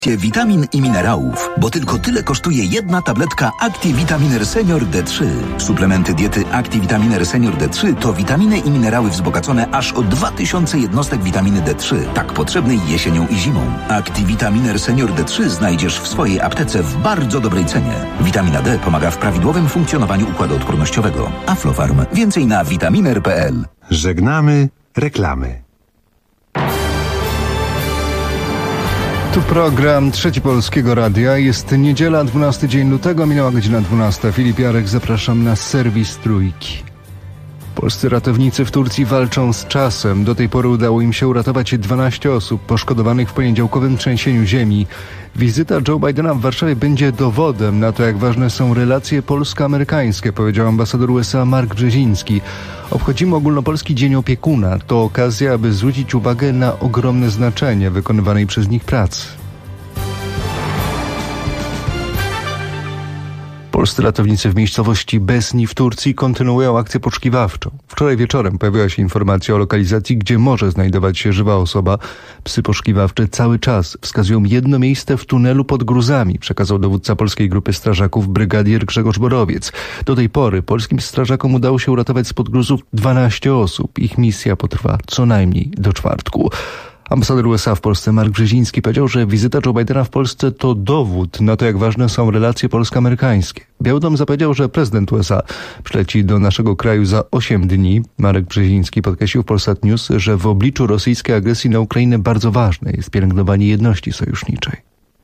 Witamin i minerałów, bo tylko tyle kosztuje jedna tabletka ActiVitaminer Senior D3. Suplementy diety ActiVitaminer Senior D3 to witaminy i minerały wzbogacone aż o 2000 jednostek witaminy D3, tak potrzebnej jesienią i zimą. ActiVitaminer Senior D3 znajdziesz w swojej aptece w bardzo dobrej cenie. Witamina D pomaga w prawidłowym funkcjonowaniu układu odpornościowego. Aflofarm. Więcej na vitaminer.pl. Żegnamy reklamy. Tu program Trzeci Polskiego Radia. Jest niedziela, 12 dzień lutego, minęła godzina 12. Filip Jarek, zapraszam na serwis Trójki. Polscy ratownicy w Turcji walczą z czasem. Do tej pory udało im się uratować 12 osób poszkodowanych w poniedziałkowym trzęsieniu ziemi. Wizyta Joe Bidena w Warszawie będzie dowodem na to, jak ważne są relacje polsko-amerykańskie, powiedział ambasador USA Mark Brzeziński. Obchodzimy ogólnopolski Dzień Opiekuna. To okazja, aby zwrócić uwagę na ogromne znaczenie wykonywanej przez nich pracy. Polscy ratownicy w miejscowości Besni w Turcji kontynuują akcję poszukiwawczą. Wczoraj wieczorem pojawiła się informacja o lokalizacji, gdzie może znajdować się żywa osoba. Psy poszukiwawcze cały czas wskazują jedno miejsce w tunelu pod gruzami, przekazał dowódca polskiej grupy strażaków brygadier Grzegorz Borowiec. Do tej pory polskim strażakom udało się uratować spod gruzów 12 osób. Ich misja potrwa co najmniej do czwartku. Ambasador USA w Polsce Mark Brzeziński powiedział, że wizyta Joe Bidena w Polsce to dowód na to, jak ważne są relacje polsko-amerykańskie. Biały Dom zapowiedział, że prezydent USA przyleci do naszego kraju za 8 dni. Marek Brzeziński podkreślił w Polsat News, że w obliczu rosyjskiej agresji na Ukrainę bardzo ważne jest pielęgnowanie jedności sojuszniczej.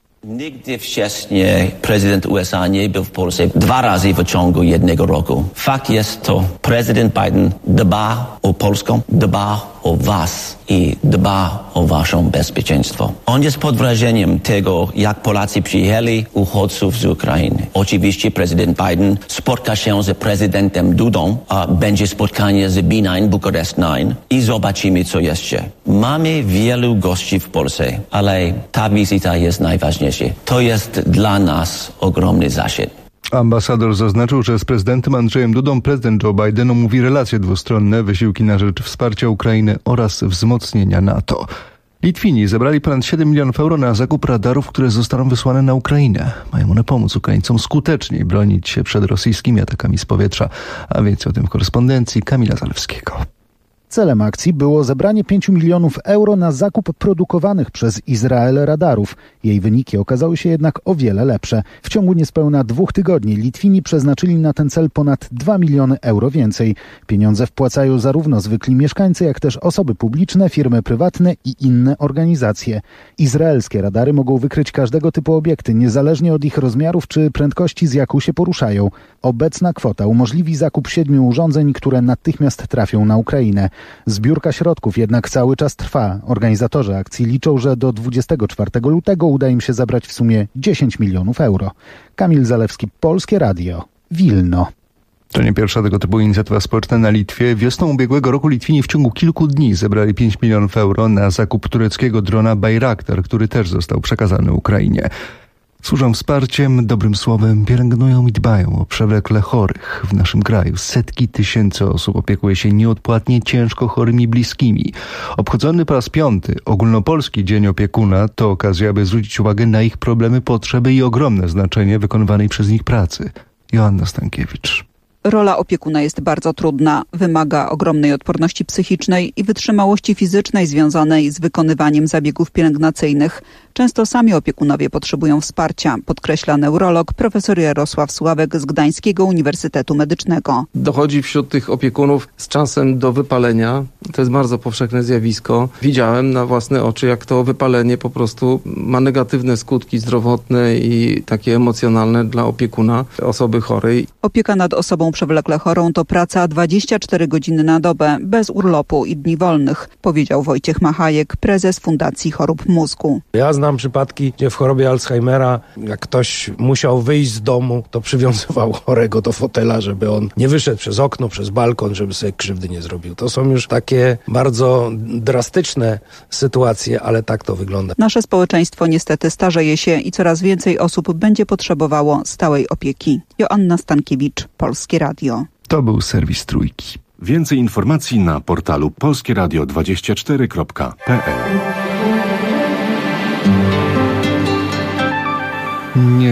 Nigdy wcześniej prezydent USA nie był w Polsce 2 razy w ciągu jednego roku. Fakt jest to, prezydent Biden dba o Polskę, dba o was i dba o wasze bezpieczeństwo. On jest pod wrażeniem tego, jak Polacy przyjęli uchodźców z Ukrainy. Oczywiście prezydent Biden spotka się z prezydentem Dudą, a będzie spotkanie z B9, Bukarest 9 i zobaczymy, co jeszcze. Mamy wielu gości w Polsce, ale ta wizyta jest najważniejsza. To jest dla nas ogromny zaszczyt. Ambasador zaznaczył, że z prezydentem Andrzejem Dudą prezydent Joe Biden omówi relacje dwustronne, wysiłki na rzecz wsparcia Ukrainy oraz wzmocnienia NATO. Litwini zebrali ponad 7 milionów euro na zakup radarów, które zostaną wysłane na Ukrainę. Mają one pomóc Ukraińcom skuteczniej bronić się przed rosyjskimi atakami z powietrza. A więcej o tym w korespondencji Kamila Zalewskiego. Celem akcji było zebranie 5 milionów euro na zakup produkowanych przez Izrael radarów. Jej wyniki okazały się jednak o wiele lepsze. W ciągu niespełna 2 tygodni Litwini przeznaczyli na ten cel ponad 2 miliony euro więcej. Pieniądze wpłacają zarówno zwykli mieszkańcy, jak też osoby publiczne, firmy prywatne i inne organizacje. Izraelskie radary mogą wykryć każdego typu obiekty, niezależnie od ich rozmiarów czy prędkości, z jaką się poruszają. Obecna kwota umożliwi zakup 7 urządzeń, które natychmiast trafią na Ukrainę. Zbiórka środków jednak cały czas trwa. Organizatorzy akcji liczą, że do 24 lutego uda im się zebrać w sumie 10 milionów euro. Kamil Zalewski, Polskie Radio, Wilno. To nie pierwsza tego typu inicjatywa społeczna na Litwie. Wiosną ubiegłego roku Litwini w ciągu kilku dni zebrali 5 milionów euro na zakup tureckiego drona Bayraktar, który też został przekazany Ukrainie. Służą wsparciem, dobrym słowem, pielęgnują i dbają o przewlekle chorych w naszym kraju. Setki tysięcy osób opiekuje się nieodpłatnie ciężko chorymi bliskimi. Obchodzony po raz 5. ogólnopolski Dzień Opiekuna to okazja, aby zwrócić uwagę na ich problemy, potrzeby i ogromne znaczenie wykonywanej przez nich pracy. Joanna Stankiewicz. Rola opiekuna jest bardzo trudna. Wymaga ogromnej odporności psychicznej i wytrzymałości fizycznej związanej z wykonywaniem zabiegów pielęgnacyjnych. Często sami opiekunowie potrzebują wsparcia, podkreśla neurolog profesor Jarosław Sławek z Gdańskiego Uniwersytetu Medycznego. Dochodzi wśród tych opiekunów z czasem do wypalenia. To jest bardzo powszechne zjawisko. Widziałem na własne oczy, jak to wypalenie po prostu ma negatywne skutki zdrowotne i takie emocjonalne dla opiekuna osoby chorej. Opieka nad osobą przewlekle chorą to praca 24 godziny na dobę, bez urlopu i dni wolnych, powiedział Wojciech Machajek, prezes Fundacji Chorób Mózgu. Ja znam przypadki, gdzie w chorobie Alzheimera, jak ktoś musiał wyjść z domu, to przywiązywał chorego do fotela, żeby on nie wyszedł przez okno, przez balkon, żeby sobie krzywdy nie zrobił. To są już takie bardzo drastyczne sytuacje, ale tak to wygląda. Nasze społeczeństwo niestety starzeje się i coraz więcej osób będzie potrzebowało stałej opieki. Joanna Stankiewicz, Polskie Radio. To był serwis Trójki. Więcej informacji na portalu polskieradio24.pl.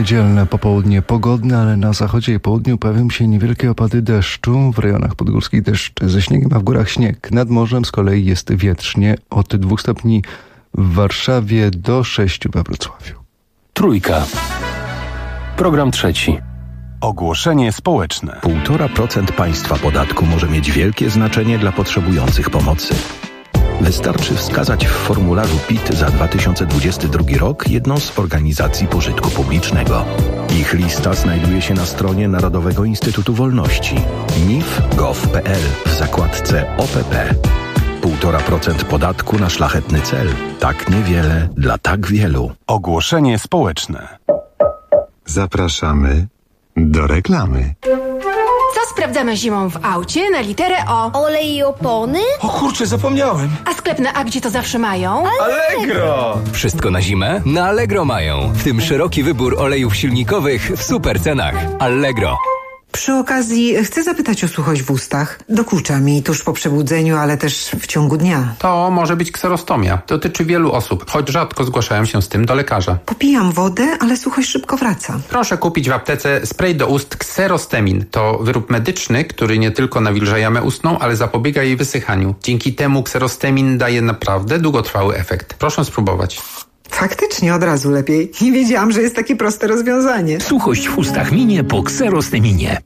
Niedzielne popołudnie pogodne, ale na zachodzie i południu pojawią się niewielkie opady deszczu. W rejonach podgórskich deszcz ze śniegiem, a w górach śnieg. Nad morzem z kolei jest wietrznie. Od 2 stopni w Warszawie do 6 we Wrocławiu. Trójka. Program trzeci. Ogłoszenie społeczne. 1,5% państwa podatku może mieć wielkie znaczenie dla potrzebujących pomocy. Wystarczy wskazać w formularzu PIT za 2022 rok jedną z organizacji pożytku publicznego. Ich lista znajduje się na stronie Narodowego Instytutu Wolności mif.gov.pl w zakładce OPP. 1,5% podatku na szlachetny cel. Tak niewiele dla tak wielu. Ogłoszenie społeczne. Zapraszamy do reklamy. Co sprawdzamy zimą w aucie na literę O? Olej i opony? O kurczę, zapomniałem. A sklep na A gdzie to zawsze mają? Allegro! Wszystko na zimę? Na Allegro mają. W tym szeroki wybór olejów silnikowych w super cenach. Allegro. Przy okazji chcę zapytać o suchość w ustach. Dokucza mi tuż po przebudzeniu, ale też w ciągu dnia. To może być kserostomia. Dotyczy wielu osób, choć rzadko zgłaszają się z tym do lekarza. Popijam wodę, ale suchość szybko wraca. Proszę kupić w aptece spray do ust Xerostemin. To wyrób medyczny, który nie tylko nawilża jamę ustną, ale zapobiega jej wysychaniu. Dzięki temu Xerostemin daje naprawdę długotrwały efekt. Proszę spróbować. Faktycznie od razu lepiej. Nie wiedziałam, że jest takie proste rozwiązanie. Suchość w ustach minie po Xerosteminie.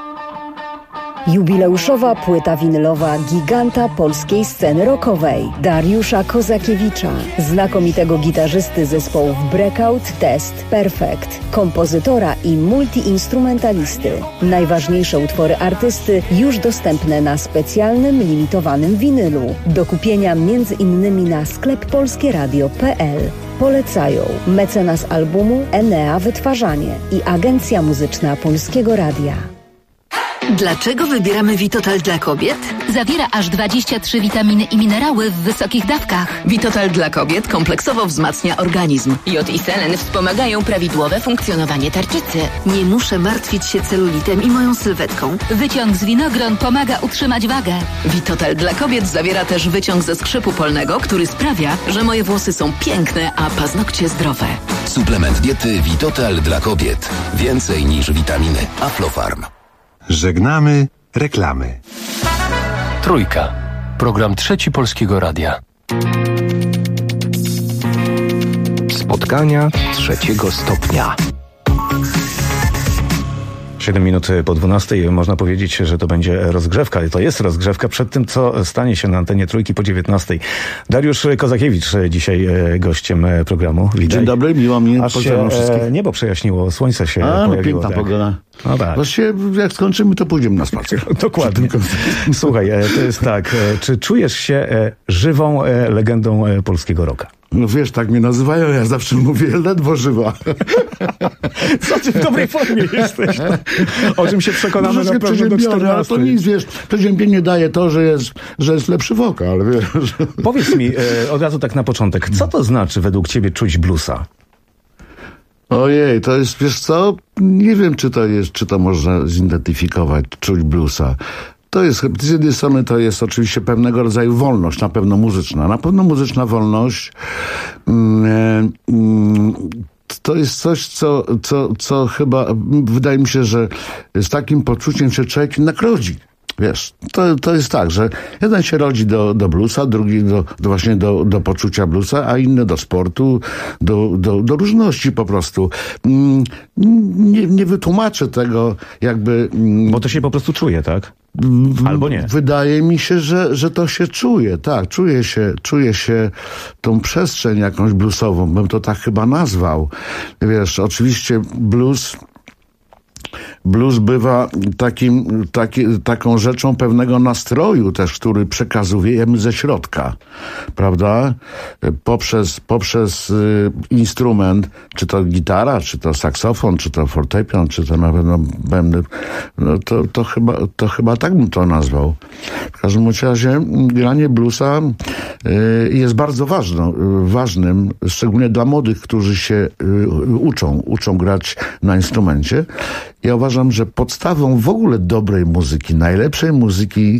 Jubileuszowa płyta winylowa giganta polskiej sceny rockowej Dariusza Kozakiewicza, znakomitego gitarzysty zespołów Breakout, Test, Perfect, kompozytora i multiinstrumentalisty. Najważniejsze utwory artysty już dostępne na specjalnym, limitowanym winylu. Do kupienia m.in. na sklep polskieradio.pl. Polecają mecenas albumu Enea Wytwarzanie i Agencja Muzyczna Polskiego Radia. Dlaczego wybieramy Vitotal dla kobiet? Zawiera aż 23 witaminy i minerały w wysokich dawkach. Vitotal dla kobiet kompleksowo wzmacnia organizm. Jod i selen wspomagają prawidłowe funkcjonowanie tarczycy. Nie muszę martwić się celulitem i moją sylwetką. Wyciąg z winogron pomaga utrzymać wagę. Vitotal dla kobiet zawiera też wyciąg ze skrzypu polnego, który sprawia, że moje włosy są piękne, a paznokcie zdrowe. Suplement diety Vitotal dla kobiet. Więcej niż witaminy. Aflofarm. Żegnamy reklamy. Trójka. Program trzeci Polskiego Radia. Spotkania 3. stopnia. 7 minut po 12. Można powiedzieć, że to będzie rozgrzewka. To jest rozgrzewka przed tym, co stanie się na antenie Trójki po 19. Dariusz Kozakiewicz dzisiaj gościem programu. Witaj. Dzień dobry, miło mi. Pozdrawiam wszystkich. Niebo przejaśniło, słońce się pojawiło. Piękna pogoda. No tak. Właściwie jak skończymy, to pójdziemy na spacer. Dokładnie. Słuchaj, to jest tak. Czy czujesz się żywą legendą polskiego rocka? No wiesz, tak mnie nazywają, ja zawsze mówię ledwo żywa. Co ty w dobrej formie jesteś? O czym się przekonamy na pewno do 14. Ale to nic, wiesz, przeziębienie daje to, że jest lepszy wokal, wiesz. Powiedz mi od razu tak na początek, co to znaczy według ciebie czuć bluesa? Ojej, to jest, wiesz co, nie wiem, czy to można zidentyfikować, czuć bluesa. To jest, z jednej strony to jest oczywiście pewnego rodzaju wolność, na pewno muzyczna wolność. To jest coś, co chyba, wydaje mi się, że z takim poczuciem się człowiek jednak rodzi. Wiesz, to jest tak, że jeden się rodzi do bluesa, drugi właśnie do poczucia bluesa, a inny do sportu, do różności po prostu. Nie wytłumaczę tego jakby... Bo to się po prostu czuje, tak? Albo nie. Wydaje mi się, że to się czuje, tak. Czuje się tą przestrzeń jakąś bluesową, bym to tak chyba nazwał. Wiesz, oczywiście blues bywa taką rzeczą pewnego nastroju też, który przekazujemy ze środka, prawda? Poprzez instrument, czy to gitara, czy to saksofon, czy to fortepian, czy to na pewno bębny, no to chyba tak bym to nazwał. W każdym razie granie bluesa jest bardzo ważnym, szczególnie dla młodych, którzy się uczą grać na instrumencie. Ja uważam, że podstawą w ogóle dobrej muzyki, najlepszej muzyki,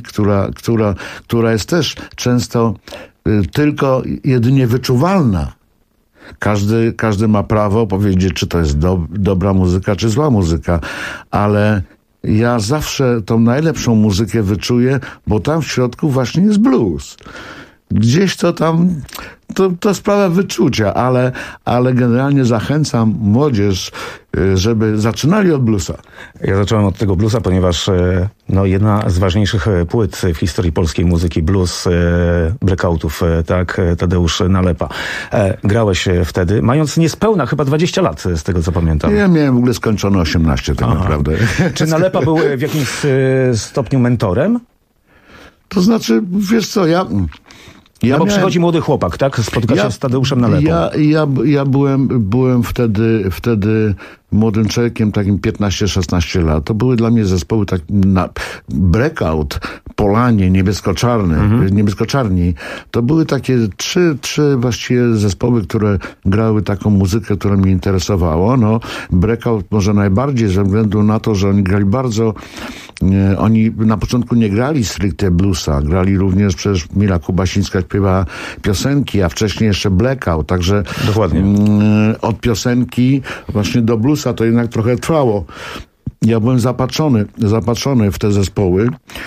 która jest też często tylko jedynie wyczuwalna, Każdy ma prawo powiedzieć, czy to jest dobra muzyka, czy zła muzyka, ale ja zawsze tą najlepszą muzykę wyczuję, bo tam w środku właśnie jest blues. Gdzieś to tam, to sprawa wyczucia, ale generalnie zachęcam młodzież, żeby zaczynali od bluesa. Ja zacząłem od tego bluesa, ponieważ jedna z ważniejszych płyt w historii polskiej muzyki, blues Breakoutów, tak, Tadeusz Nalepa. Grałeś wtedy, mając niespełna chyba 20 lat, z tego co pamiętam. Ja miałem w ogóle skończone 18 tak naprawdę. Czy Nalepa był w jakimś stopniu mentorem? To znaczy, wiesz co, bo przychodzi młody chłopak, tak? Spotyka się z Tadeuszem Nalepą. Ja byłem wtedy młodym człowiekiem, takim 15-16 lat. To były dla mnie zespoły tak Breakout, Polanie, Niebieskoczarni. To były takie trzy właściwie zespoły, które grały taką muzykę, która mnie interesowała. No, Breakout może najbardziej ze względu na to, że oni grali bardzo... Oni na początku nie grali stricte bluesa, grali również, przecież Mila Kubasińska śpiewała piosenki, a wcześniej jeszcze Blackout, także dokładnie. Od piosenki właśnie do bluesa to jednak trochę trwało. Ja byłem zapatrzony w te zespoły.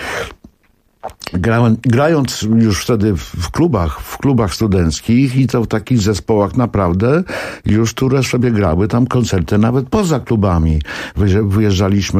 Grając już wtedy w klubach studenckich i to w takich zespołach naprawdę już, które sobie grały tam koncerty nawet poza klubami. Wyjeżdżaliśmy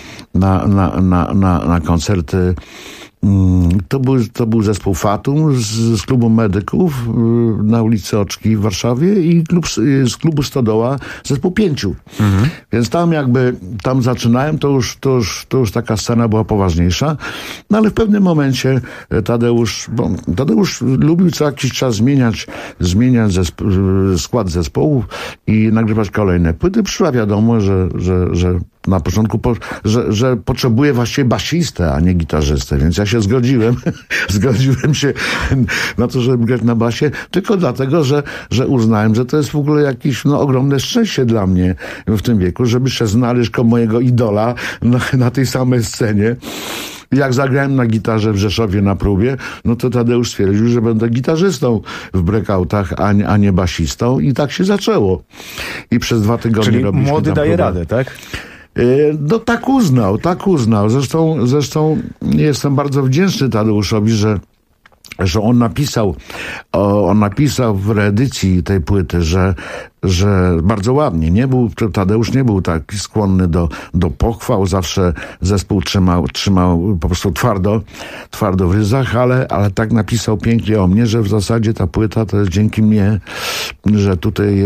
na koncerty. To był zespół Fatum z klubu medyków na ulicy Oczki w Warszawie i z klubu Stodoła zespół 5. Więc tam zaczynałem, to już taka scena była poważniejsza. No ale w pewnym momencie Tadeusz lubił co jakiś czas zmieniać skład zespołów i nagrywać kolejne płyty. Przyszła wiadomość, że na początku, że potrzebuje właściwie basistę, a nie gitarzystę, więc ja się zgodziłem się na to, żeby grać na basie, tylko dlatego, że uznałem, że to jest w ogóle jakieś ogromne szczęście dla mnie w tym wieku, żeby się znaleźć koło mojego idola na tej samej scenie. Jak zagrałem na gitarze w Rzeszowie na próbie, no to Tadeusz stwierdził, że będę gitarzystą w Breakoutach, a nie basistą i tak się zaczęło. I przez 2 tygodnie czyli robiliśmy młody daje próbę. radę, tak? No tak uznał. Zresztą jestem bardzo wdzięczny Tadeuszowi, że on napisał w reedycji tej płyty, że bardzo ładnie. Tadeusz nie był tak skłonny do pochwał, zawsze zespół trzymał po prostu twardo w ryzach, ale tak napisał pięknie o mnie, że w zasadzie ta płyta to jest dzięki mnie, że tutaj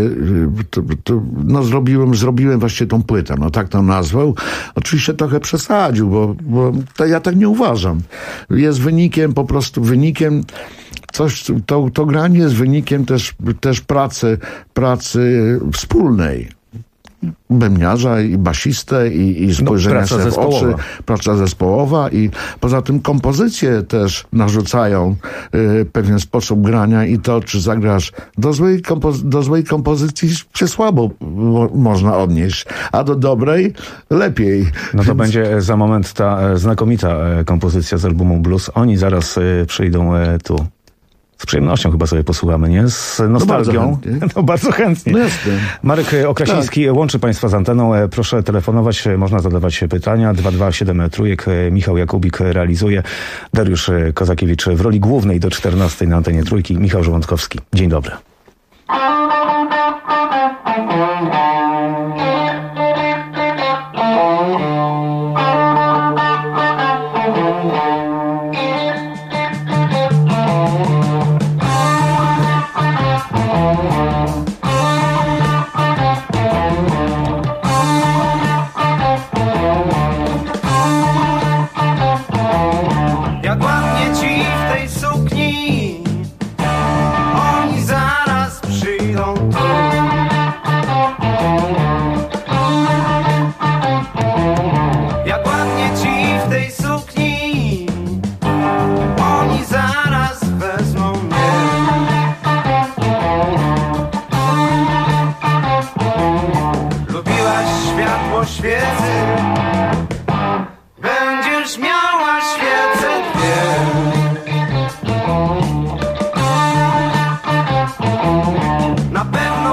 zrobiłem właśnie tą płytę. No tak to nazwał. Oczywiście trochę przesadził, bo ja tak nie uważam. Jest wynikiem to granie jest wynikiem też pracy wspólnej. Bębniarza i basistę i spojrzenia sobie w oczy. Praca zespołowa i poza tym kompozycje też narzucają pewien sposób grania i to, czy zagrasz do złej kompozycji się słabo można odnieść, a do dobrej lepiej. No to będzie za moment ta znakomita kompozycja z albumu Blues. Oni zaraz przyjdą tu. Z przyjemnością chyba sobie posłuchamy, nie? Z nostalgią. No bardzo chętnie. No jasne. Marek Okrasiński łączy Państwa z anteną. Proszę telefonować, można zadawać pytania. 227 Michał Jakubik realizuje. Dariusz Kozakiewicz w roli głównej do 14 na antenie Trójki. Michał Żołądkowski. Dzień dobry. Na pewno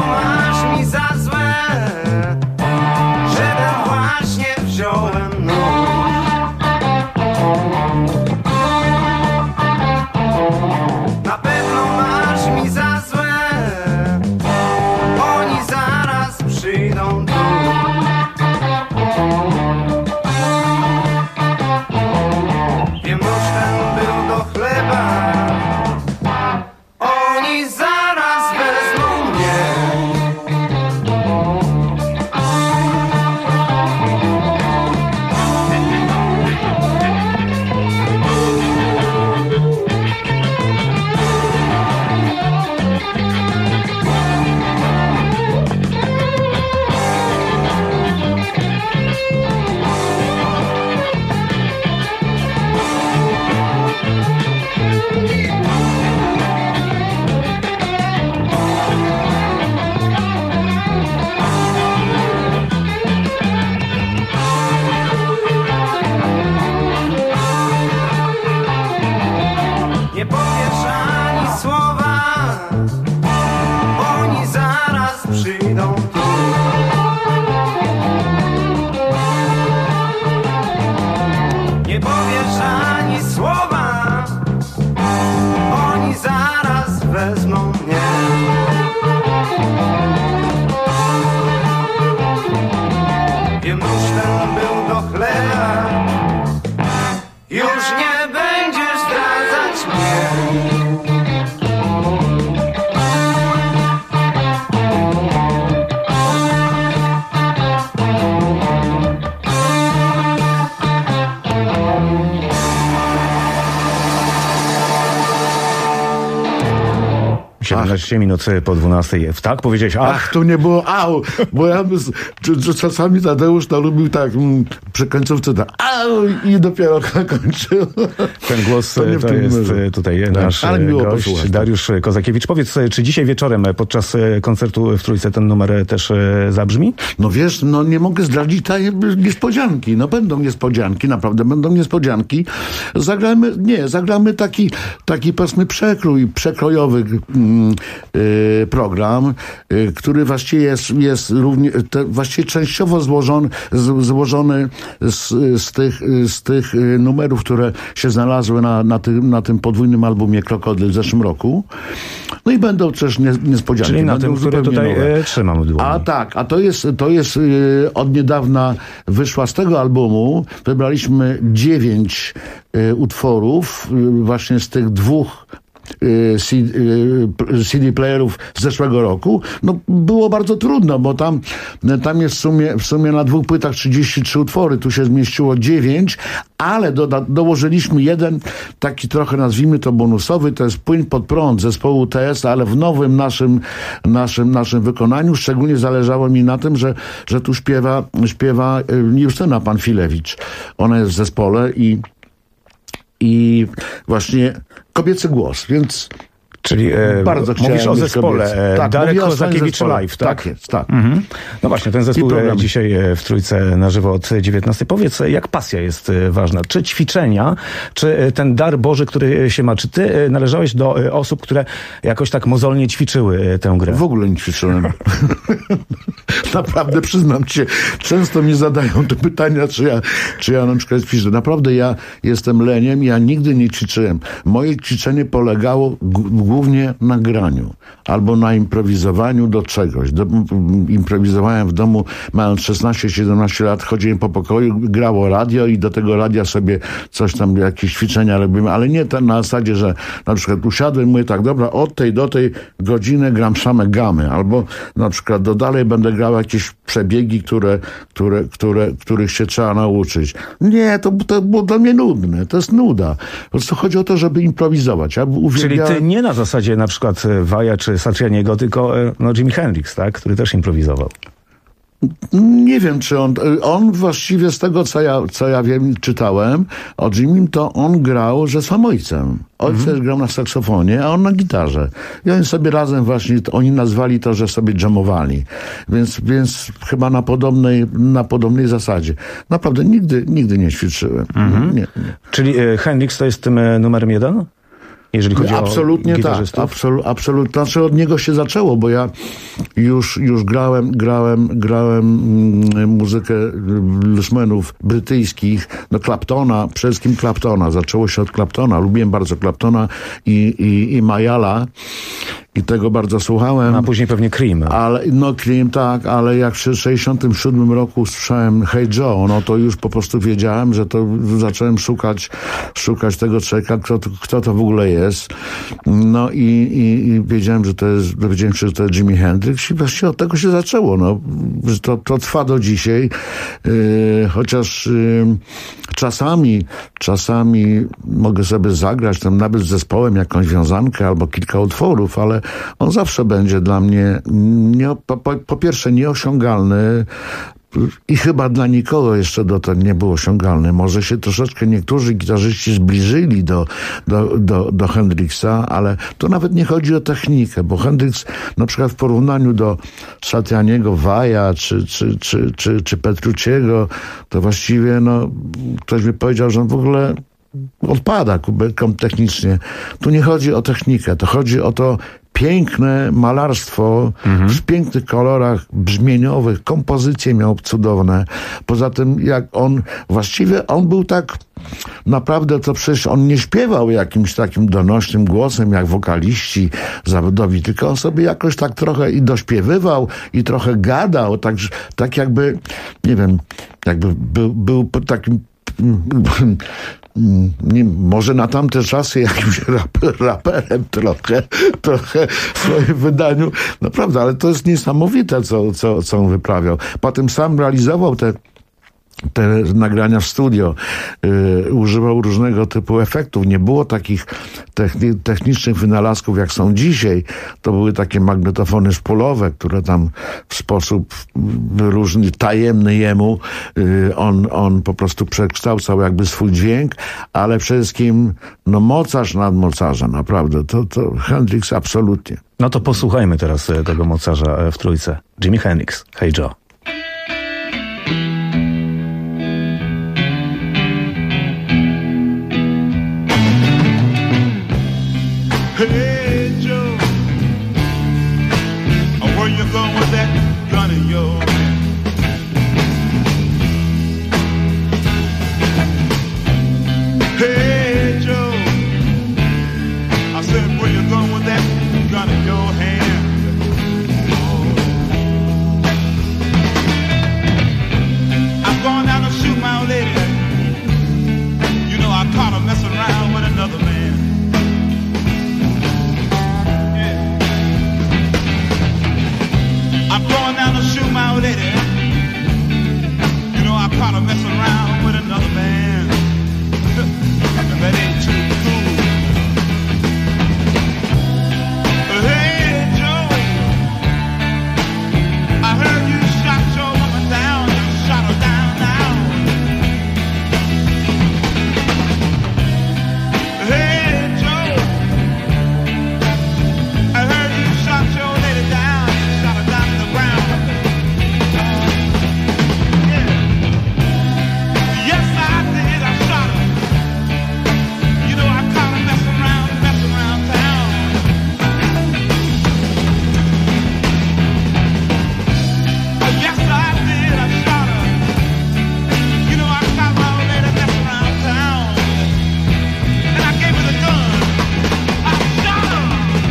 rusztem był do chleba. Już nie będziesz zdradzać mnie. Ach. 17 minut po 12. Tak? Powiedziałeś ach? Ach, tu nie było au, bo ja czasami Tadeusz to lubił tak przy końcówce tak au i dopiero kończył. Ten głos to jest tutaj nasz gość Dariusz Kozakiewicz. Powiedz, czy dzisiaj wieczorem podczas koncertu w Trójce ten numer też zabrzmi? No wiesz, no nie mogę zdradzić tej niespodzianki. No będą niespodzianki, naprawdę będą niespodzianki. Zagramy taki powiedzmy przekrojowy program, który właściwie jest równie, właściwie częściowo złożony z tych numerów, które się znalazły na tym podwójnym albumie Krokodyl w zeszłym roku. No i będą też niespodzianki. Czyli na tym, które tutaj trzymam w dłoni. A to jest od niedawna wyszła z tego albumu. Wybraliśmy 9 utworów właśnie z tych 2 CD playerów z zeszłego roku. No było bardzo trudno, bo tam jest w sumie na 2 płytach 33 utwory, tu się zmieściło 9, ale dołożyliśmy jeden taki trochę, nazwijmy to bonusowy, to jest Płyń pod prąd zespołu TS, ale w nowym naszym wykonaniu. Szczególnie zależało mi na tym, że tu śpiewa Justyna Panfilewicz. Ona jest w zespole i właśnie kobiecy głos, więc czyli bardzo mówisz o zespole Darek Kozakiewicz Live, tak? Tak jest, tak. Mhm. No właśnie, ten zespół dzisiaj w Trójce na żywo od 19. Powiedz, jak pasja jest ważna? Czy ćwiczenia, czy ten dar Boży, który się ma? Czy ty należałeś do osób, które jakoś tak mozolnie ćwiczyły tę grę? W ogóle nie ćwiczyłem. Naprawdę, przyznam ci się, często mi zadają te pytania, czy ja na przykład ćwiczę. Naprawdę ja jestem leniem, ja nigdy nie ćwiczyłem. Moje ćwiczenie polegało głównie na graniu albo na improwizowaniu do czegoś. Improwizowałem w domu, mając 16-17 lat, chodziłem po pokoju, grało radio i do tego radia sobie coś tam, jakieś ćwiczenia robimy, ale nie na zasadzie, że na przykład usiadłem, mówię tak, dobra, od tej do tej godziny gram same gamy, albo na przykład dalej będę grał jakieś przebiegi, których się trzeba nauczyć. Nie, to było dla mnie nudne, to jest nuda. Po prostu chodzi o to, żeby improwizować. Ja Czyli ty nie na zasadzie na przykład Waja czy Satrianiego, tylko Jimi Hendrix, tak? Który też improwizował. Nie wiem, czy on właściwie z tego, co ja wiem, czytałem o Jimim, to on grał, że sam ojcem. Ojciec grał na saksofonie, a on na gitarze. I oni sobie razem właśnie, oni nazwali to, że sobie dżemowali. Więc chyba na podobnej zasadzie. Naprawdę nigdy nie ćwiczyłem. Nie. Czyli Hendrix to jest tym numerem 1? Jeżeli chodzi absolutnie o gitarzystów? Tak, absolutnie. Znaczy od niego się zaczęło, bo ja już grałem muzykę bluesmenów brytyjskich, no Claptona, przede wszystkim Claptona. Zaczęło się od Claptona. Lubiłem bardzo Claptona i Mayala. I tego bardzo słuchałem. A później pewnie Cream. Cream, tak, ale jak w 1967 roku słyszałem Hey Joe, no to już po prostu wiedziałem, że to zacząłem szukać tego człowieka, kto to w ogóle jest. No i wiedziałem, dowiedziałem się, że to jest Jimi Hendrix i właściwie od tego się zaczęło. No, to trwa do dzisiaj, chociaż czasami mogę sobie zagrać tam nawet z zespołem jakąś wiązankę albo kilka utworów, ale on zawsze będzie dla mnie po pierwsze nieosiągalny i chyba dla nikogo jeszcze dotąd nie był osiągalny. Może się troszeczkę niektórzy gitarzyści zbliżyli do Hendrixa, ale to nawet nie chodzi o technikę, bo Hendrix na przykład w porównaniu do Satrianiego, Waja czy Petrucciego, to właściwie ktoś by powiedział, że on w ogóle odpada technicznie. Tu nie chodzi o technikę, to chodzi o to piękne malarstwo w pięknych kolorach brzmieniowych, kompozycje miał cudowne. Poza tym jak właściwie on był tak naprawdę, to przecież on nie śpiewał jakimś takim donośnym głosem jak wokaliści zawodowi, tylko on sobie jakoś tak trochę i dośpiewywał i trochę gadał, tak jakby, nie wiem, jakby był takim może na tamte czasy jakimś raperem trochę w swoim wydaniu. Naprawdę, ale to jest niesamowite, co on wyprawiał. Potem sam realizował te nagrania w studio, używał różnego typu efektów. Nie było takich technicznych wynalazków, jak są dzisiaj. To były takie magnetofony szpulowe, które tam w sposób różny, tajemny jemu, on po prostu przekształcał jakby swój dźwięk, ale przede wszystkim mocarz nad mocarza, naprawdę. To Hendrix absolutnie. No to posłuchajmy teraz tego mocarza w trójce. Jimi Hendrix, Hey Joe. Hey Joe, where you going with that gun of yours? Hey Joe, I said where you going with that gun in your hand? I'm going down to shoot my old lady. You know I caught her messing around with another man. I'm going down to shoot my old lady. You know I caught her messing around with another man. And that ain't too cool. Hey Joe, I heard you shot your woman down. You shot her down now. Hey Joe, I heard you shot your lady down. You shot her down. Yes, I did. I shot her. You know, I caught her messing around town. Yes, I did. I shot her. You know, I caught my old lady messing around town. And I gave her the gun. I shot her.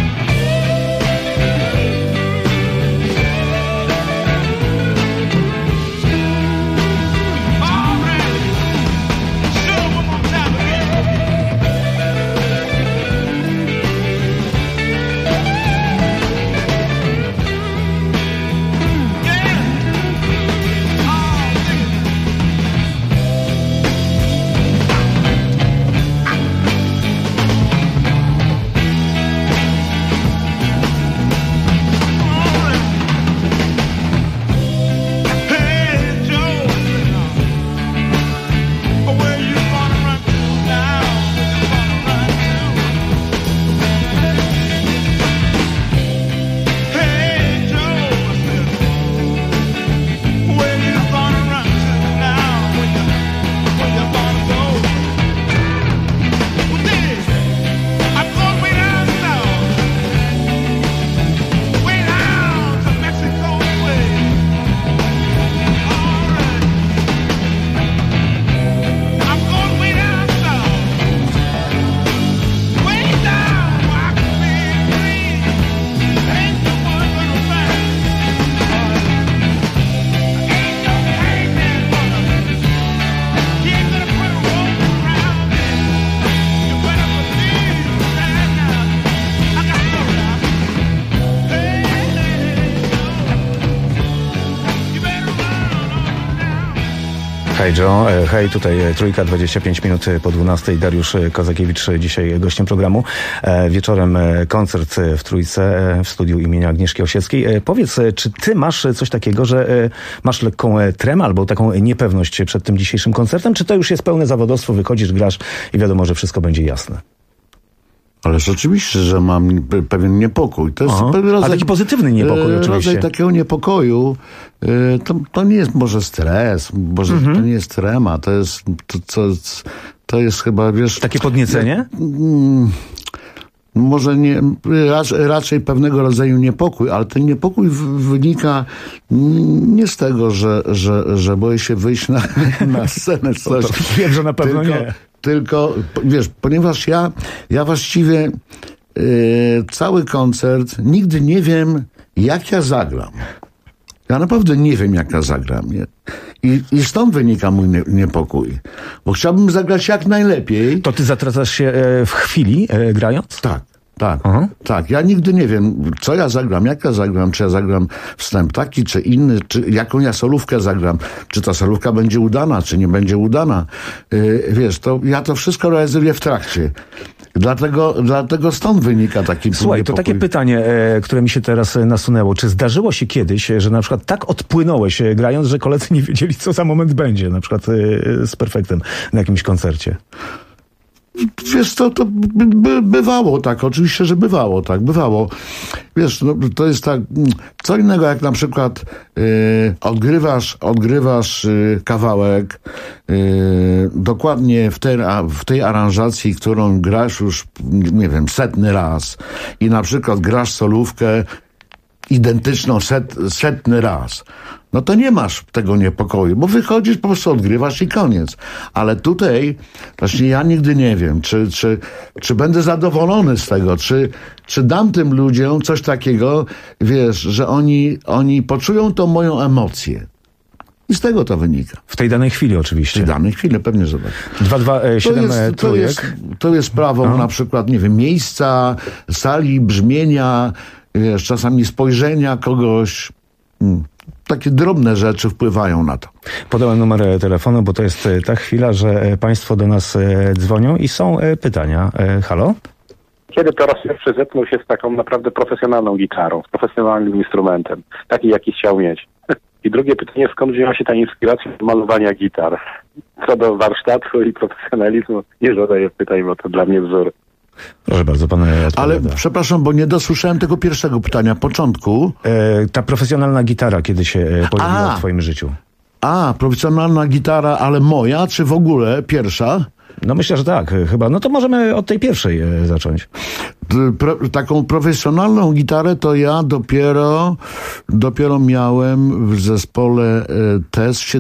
Hej Joe, hej, tutaj Trójka, 25 minut po 12. Dariusz Kozakiewicz dzisiaj gościem programu. Wieczorem koncert w Trójce w studiu imienia Agnieszki Osieckiej. Powiedz, czy ty masz coś takiego, że masz lekką tremę albo taką niepewność przed tym dzisiejszym koncertem, czy to już jest pełne zawodowstwo, wychodzisz, grasz i wiadomo, że wszystko będzie jasne? Ale rzeczywiście, że mam pewien niepokój. To jest pewien rodzaj, a taki pozytywny niepokój oczywiście. Rodzaj takiego niepokoju. To nie jest może stres, może to nie jest trema, to jest chyba, wiesz... Takie podniecenie? może nie, raczej pewnego rodzaju niepokój, ale ten niepokój wynika nie z tego, że boję się wyjść na scenę coś. Wiem, że na pewno nie. Tylko, wiesz, ponieważ ja właściwie cały koncert nigdy nie wiem, jak ja zagram. Ja naprawdę nie wiem, jak ja zagram. I stąd wynika mój niepokój. Bo chciałbym zagrać jak najlepiej. To ty zatracasz się w chwili grając? Tak. Ja nigdy nie wiem, co ja zagram, jak ja zagram, czy ja zagram wstęp taki, czy inny, czy jaką ja solówkę zagram, czy ta solówka będzie udana, czy nie będzie udana. Wiesz, ja to wszystko realizuję w trakcie. Dlatego stąd wynika taki niepokój. Słuchaj, to takie pytanie, które mi się teraz nasunęło. Czy zdarzyło się kiedyś, że na przykład tak odpłynąłeś grając, że koledzy nie wiedzieli, co za moment będzie, na przykład z Perfektem na jakimś koncercie? Wiesz co, to bywało tak, oczywiście, że bywało. Wiesz, no, to jest tak, co innego jak na przykład odgrywasz kawałek dokładnie w tej aranżacji, którą grasz już, nie wiem, 100 raz i na przykład grasz solówkę identyczną 100 raz. No to nie masz tego niepokoju, bo wychodzisz, po prostu odgrywasz i koniec. Ale tutaj właśnie ja nigdy nie wiem, czy będę zadowolony z tego, czy dam tym ludziom coś takiego, wiesz, że oni poczują tą moją emocję. I z tego to wynika. W tej danej chwili oczywiście. W tej danej chwili, pewnie, że tak. 227 trójek. To jest sprawą na przykład, nie wiem, miejsca, sali, brzmienia, wiesz, czasami spojrzenia kogoś. Takie drobne rzeczy wpływają na to. Podałem numer telefonu, bo to jest ta chwila, że państwo do nas dzwonią i są pytania. Halo? Kiedy po raz pierwszy zetknął się z taką naprawdę profesjonalną gitarą, z profesjonalnym instrumentem, taki jaki chciał mieć? I drugie pytanie, skąd wzięła się ta inspiracja do malowania gitar? Co do warsztatu i profesjonalizmu, nie zadaję pytań, bo to dla mnie wzór. Proszę bardzo, pan odpowiada. Ale przepraszam, bo nie dosłyszałem tego pierwszego pytania, początku. Ta profesjonalna gitara, kiedy się pojawiła w twoim życiu? Profesjonalna gitara, ale moja, czy w ogóle pierwsza? No myślę, że tak, chyba. No to możemy od tej pierwszej zacząć. Taką profesjonalną gitarę to ja dopiero miałem w zespole TES w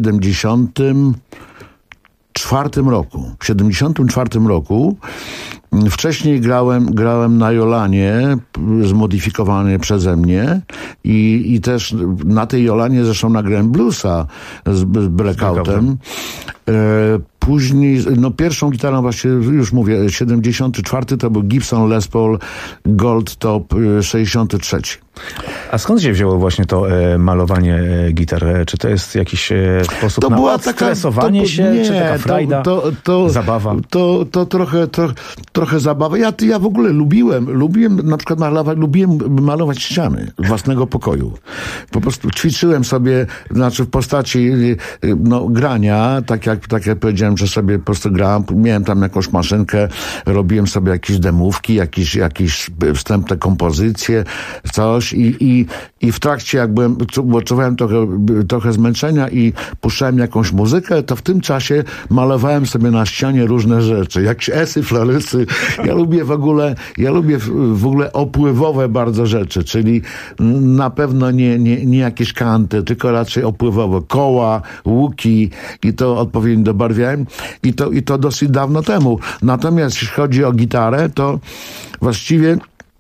74 roku. W 74 roku. Wcześniej grałem na Jolanie, zmodyfikowanej przeze mnie i też na tej Jolanie zresztą nagrałem bluesa z Blackoutem. Później, pierwszą gitarą właśnie, już mówię, 74 to był Gibson Les Paul Gold Top 63. A skąd się wzięło właśnie to malowanie gitar? Czy to jest jakiś sposób na odstresowanie się, czy taka frajda, zabawa? To trochę zabawa. Ja w ogóle lubiłem na przykład malować ściany własnego pokoju. Po prostu ćwiczyłem sobie, w postaci grania, tak jak powiedziałem, że sobie po prostu grałem, miałem tam jakąś maszynkę, robiłem sobie jakieś demówki, jakieś wstępne kompozycje, coś i w trakcie bo czułem trochę zmęczenia i puszczałem jakąś muzykę, to w tym czasie malowałem sobie na ścianie różne rzeczy, jakieś esy, florysy. Ja lubię w ogóle opływowe bardzo rzeczy, czyli na pewno nie jakieś kanty, tylko raczej opływowe. Koła, łuki i to odpowiednio dobarwiałem i to dosyć dawno temu. Natomiast jeśli chodzi o gitarę, to właściwie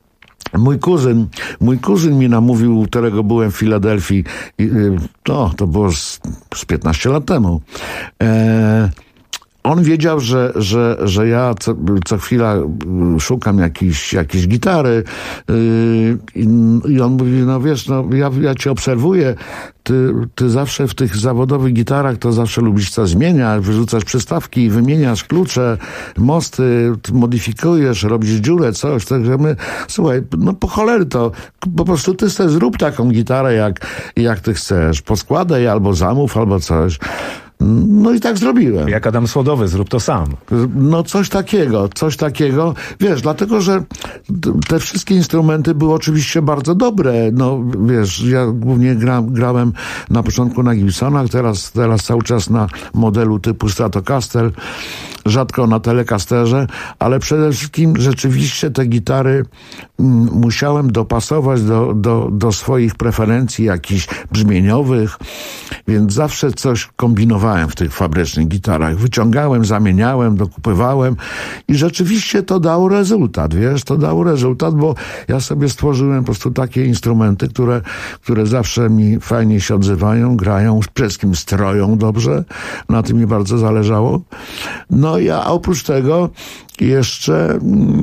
mój kuzyn mi namówił, którego byłem w Filadelfii, to było z 15 lat temu. On wiedział, że ja co chwila szukam jakiejś gitary i on mówi, ja cię obserwuję, ty zawsze w tych zawodowych gitarach to zawsze lubisz coś zmieniać, wyrzucasz przystawki, wymieniasz klucze, mosty, modyfikujesz, robisz dziurę, coś. Także słuchaj, po cholery to po prostu ty sobie zrób taką gitarę, jak ty chcesz. Poskładaj albo zamów, albo coś. No i tak zrobiłem. Jak Adam Słodowy, zrób to sam. Coś takiego. Wiesz, dlatego, że te wszystkie instrumenty były oczywiście bardzo dobre. Wiesz, ja głównie grałem na początku na Gibsonach, teraz cały czas na modelu typu Stratocaster, rzadko na Telecasterze, ale przede wszystkim rzeczywiście te gitary musiałem dopasować do swoich preferencji jakichś brzmieniowych, więc zawsze coś kombinowałem w tych fabrycznych gitarach. Wyciągałem, zamieniałem, dokupywałem i rzeczywiście to dało rezultat, wiesz, to dało rezultat, bo ja sobie stworzyłem po prostu takie instrumenty, które zawsze mi fajnie się odzywają, grają, przede wszystkim stroją dobrze, na tym mi bardzo zależało. No a oprócz tego jeszcze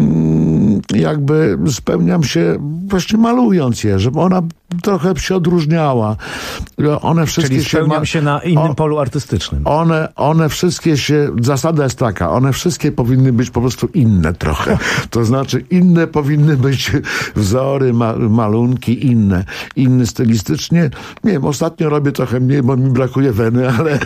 jakby spełniam się właśnie malując je, żeby ona trochę się odróżniała. One wszystkie czyli spełniam się na innym polu artystycznym. One wszystkie się, zasada jest taka, one wszystkie powinny być po prostu inne trochę. To znaczy inne powinny być wzory, malunki, inne stylistycznie. Nie wiem, ostatnio robię trochę mniej, bo mi brakuje weny, ale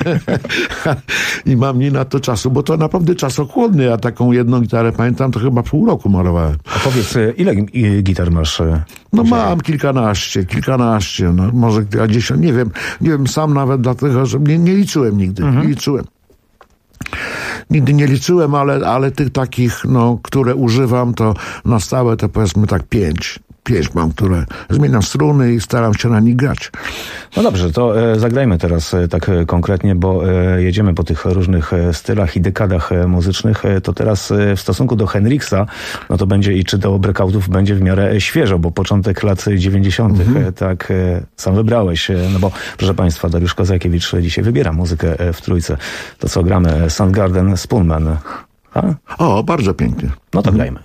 i mam nie na to czasu, bo to naprawdę czasochłonne. Ja taką jedną gitarę pamiętam, to chyba pół roku malowałem. A powiedz, ile gitar masz? No mam kilkanaście, no może kilkadziesiąt, nie wiem sam nawet, dlatego, że nie liczyłem nigdy, nie liczyłem. Nigdy nie liczyłem, ale tych takich, no, które używam, to na stałe to powiedzmy tak 5 mam, które zmieniam struny i staram się na nich grać. No dobrze, to zagrajmy teraz tak konkretnie, bo jedziemy po tych różnych stylach i dekadach muzycznych. To teraz w stosunku do Henriksa, no to będzie i czy do breakoutów będzie w miarę świeżo, bo początek lat 90. Tak sam wybrałeś. No bo proszę Państwa, Dariusz Kozakiewicz dzisiaj wybiera muzykę w Trójce. To co gramy? Soundgarden, Spoonman. A? O, bardzo pięknie. No to grajmy.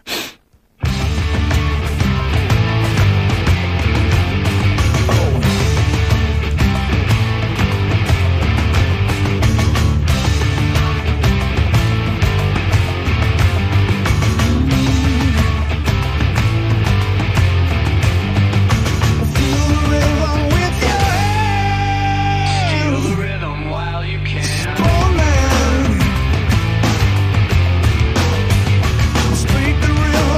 Speak the rhythm.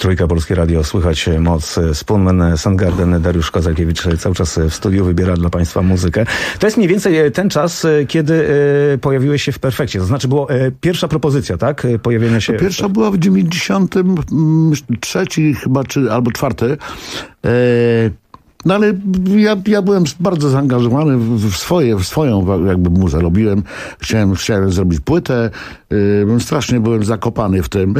Trójka, Polskie Radio, słychać moc. Spoonman, Soundgarden, Dariusz Kozakiewicz cały czas w studiu wybiera dla Państwa muzykę. To jest mniej więcej ten czas, kiedy pojawiłeś się w Perfekcie. To znaczy było pierwsza propozycja, tak? Pojawienia się... Pierwsza była w 93 chyba, albo 4. No ale ja byłem bardzo zaangażowany w swoją jakby muzę. Robiłem, chciałem zrobić płytę, strasznie byłem zakopany w tym.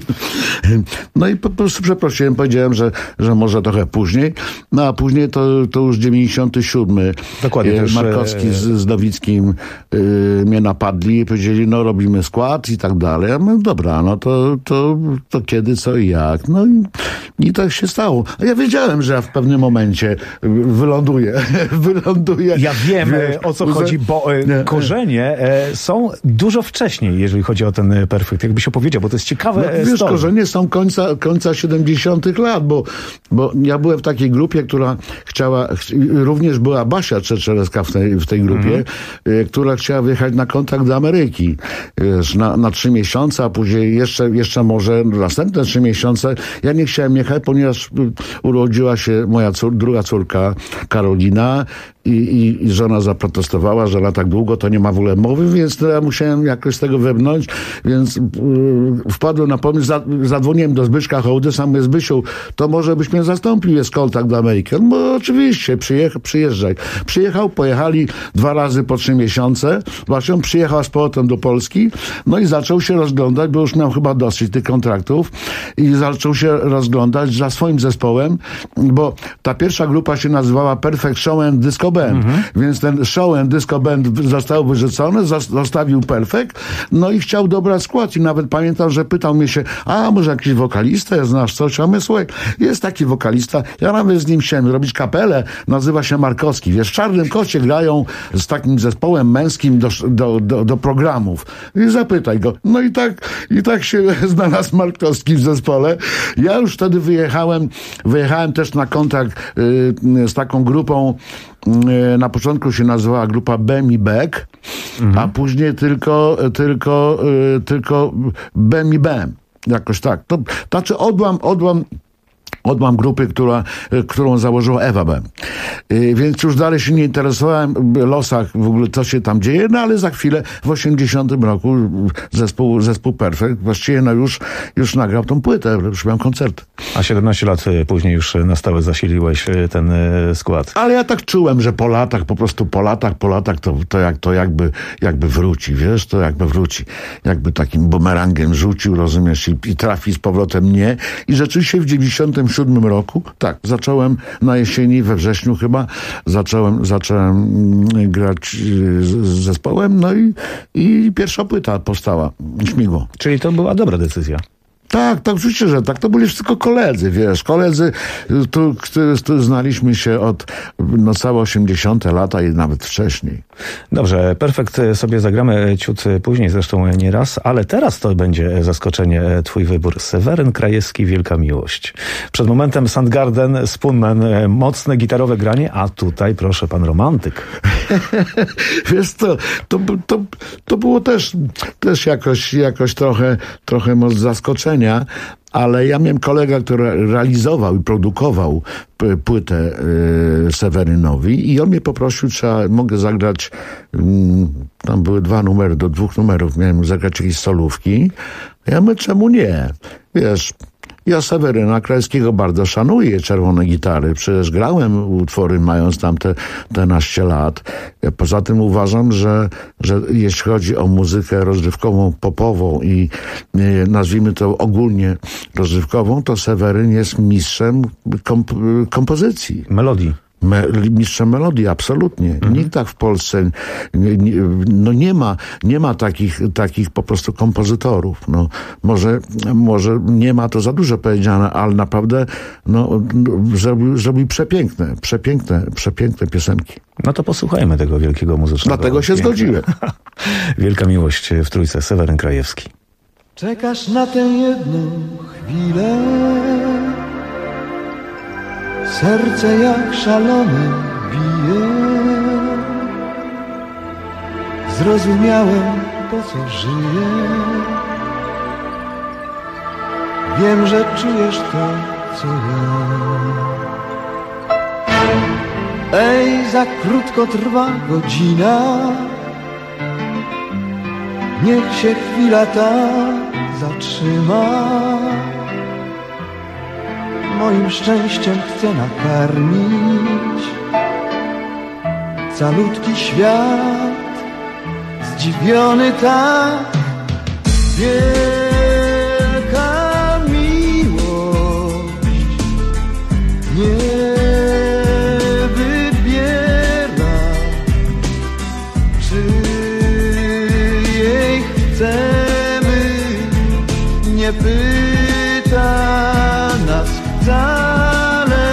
No i po prostu przeprosiłem, powiedziałem, że może trochę później. No a później to już 97. Dokładnie. Markowski z Nowickim mnie napadli i powiedzieli, no robimy skład i tak dalej. Ja mówię, dobra, no to kiedy, co i jak. No i tak się stało. A ja wiedziałem, że ja w pewnym momencie wyląduję. Ja wiem, o co chodzi, bo korzenie są dużo wcześniej, jeżeli chodzi o ten Perfekt. Jakbyś opowiedział, bo to jest ciekawe. No, wiesz, korzenie są końca 70. lat, bo ja byłem w takiej grupie, która chciała, również była Basia Czeczereska w tej grupie, która chciała wyjechać na kontakt do Ameryki. Wiesz, na 3 miesiące, a później jeszcze może następne 3 miesiące. Ja nie chciałem jechać, ponieważ urodziła się moja druga córka, Karolina, i żona zaprotestowała, że na tak długo to nie ma w ogóle mowy, więc ja musiałem jakoś z tego wewnątrz, więc wpadłem na pomysł, zadzwoniłem do Zbyszka Hołdy, sam mówię, Zbysiu, to może byś mnie zastąpił, jest kontakt do Ameryki. No oczywiście, przyjeżdżaj. Przyjechał, pojechali 2 razy po 3 miesiące, właśnie on przyjechał z powrotem do Polski, no i zaczął się rozglądać, bo już miał chyba dosyć tych kontraktów i zaczął się rozglądać za swoim zespołem, bo ta pierwsza grupa się nazywała Perfect Show and Disco Band, więc ten Show and Disco Band został wyrzucony, zostawił Perfect, no i chciał dobrać skład i nawet pamiętam, że pytał mnie się, a może jakiś wokalista, znasz coś? A my, słuchaj, jest taki wokalista, ja nawet z nim chciałem robić kapelę, nazywa się Markowski, wiesz, w Czarnym Kocie grają z takim zespołem męskim do programów i zapytaj go. No i tak się znalazł Markowski w zespole. Ja już wtedy wyjechałem też na kontakt z taką grupą, na początku się nazywała grupa Bem i Beck, a później tylko Bem i Bem. Jakoś tak. To znaczy odłam grupy, którą założyła Ewa B. Więc już dalej się nie interesowałem w losach w ogóle, co się tam dzieje, no ale za chwilę w 80 roku zespół Perfect właściwie już nagrał tą płytę, już miał koncert. A 17 lat później już na stałe zasiliłeś ten skład. Ale ja tak czułem, że po latach to jakby wróci, wiesz, to jakby wróci. Jakby takim bumerangiem rzucił, rozumiesz, i trafi z powrotem mnie. I rzeczywiście w 97 roku, tak, zacząłem na jesieni, we wrześniu chyba, zacząłem grać z zespołem, no i pierwsza płyta powstała, Śmigło. Czyli to była dobra decyzja. Tak, oczywiście, że tak. To byli wszystko koledzy, wiesz, którzy znaliśmy się od całe 80 lata i nawet wcześniej. Dobrze, Perfekt sobie zagramy ciut później, zresztą nie raz, ale teraz to będzie zaskoczenie, twój wybór. Seweryn Krajewski, Wielka Miłość. Przed momentem Soundgarden, Spoonman, mocne gitarowe granie, a tutaj proszę, pan romantyk. Wiesz co, to było też jakoś trochę może zaskoczenia, ale ja miałem kolegę, który realizował i produkował płytę Sewerynowi i on mnie poprosił, mogę zagrać, tam były 2 numery, do 2 numerów miałem zagrać jakieś solówki. Ja mówię, czemu nie? Wiesz, ja Seweryna Krajewskiego bardzo szanuję, Czerwone Gitary. Przecież grałem utwory mając tam te 11 lat. Poza tym uważam, że jeśli chodzi o muzykę rozrywkową, popową i nazwijmy to ogólnie rozrywkową, to Seweryn jest mistrzem kompozycji. Melodii. Mistrzem melodii, absolutnie. Nikt tak w Polsce nie ma takich po prostu kompozytorów. No, może nie ma to za dużo powiedziane, ale naprawdę zrobił przepiękne piosenki. No to posłuchajmy tego wielkiego muzycznego. Dlatego się zgodziłem. Wielka Miłość w Trójce, Seweryn Krajewski. Czekasz na tę jedną chwilę, serce jak szalone bije. Zrozumiałem, po co żyję. Wiem, że czujesz to, co ja. Ej, za krótko trwa godzina, niech się chwila ta zatrzyma. Moim szczęściem chcę nakarmić calutki świat, zdziwiony tak. Wielka miłość nie wybiera, czy jej chcemy, nie pyta nas wcale.